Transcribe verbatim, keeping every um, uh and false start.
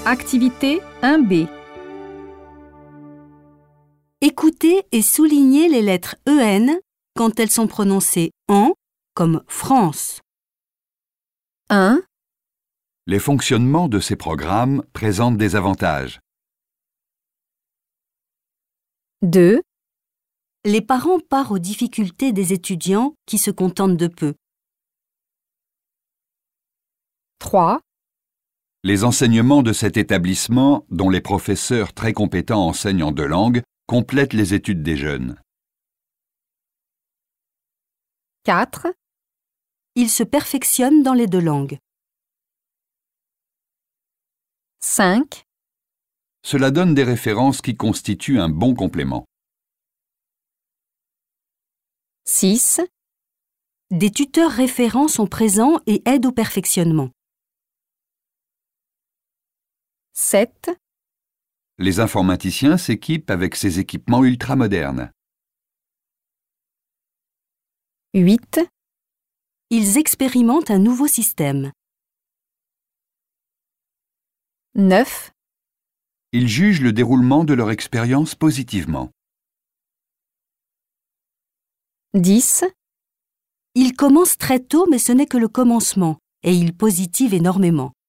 Activité un B. Écoutez et soulignez les lettres E N quand elles sont prononcées en, comme France. un. Les fonctionnements de ces programmes présentent des avantages. deux. Les parents parent aux difficultés des étudiants qui se contentent de peu. trois. Les enseignements de cet établissement, dont les professeurs très compétents enseignent en deux langues, complètent les études des jeunes. quatre. Ils se perfectionnent dans les deux langues. cinq. Cela donne des références qui constituent un bon complément. six. Des tuteurs référents sont présents et aident au perfectionnement. sept. Les informaticiens s'équipent avec ces équipements ultramodernes. huit. Ils expérimentent un nouveau système. neuf. Ils jugent le déroulement de leur expérience positivement. dix. Ils commencent très tôt, mais ce n'est que le commencement, et ils positivent énormément.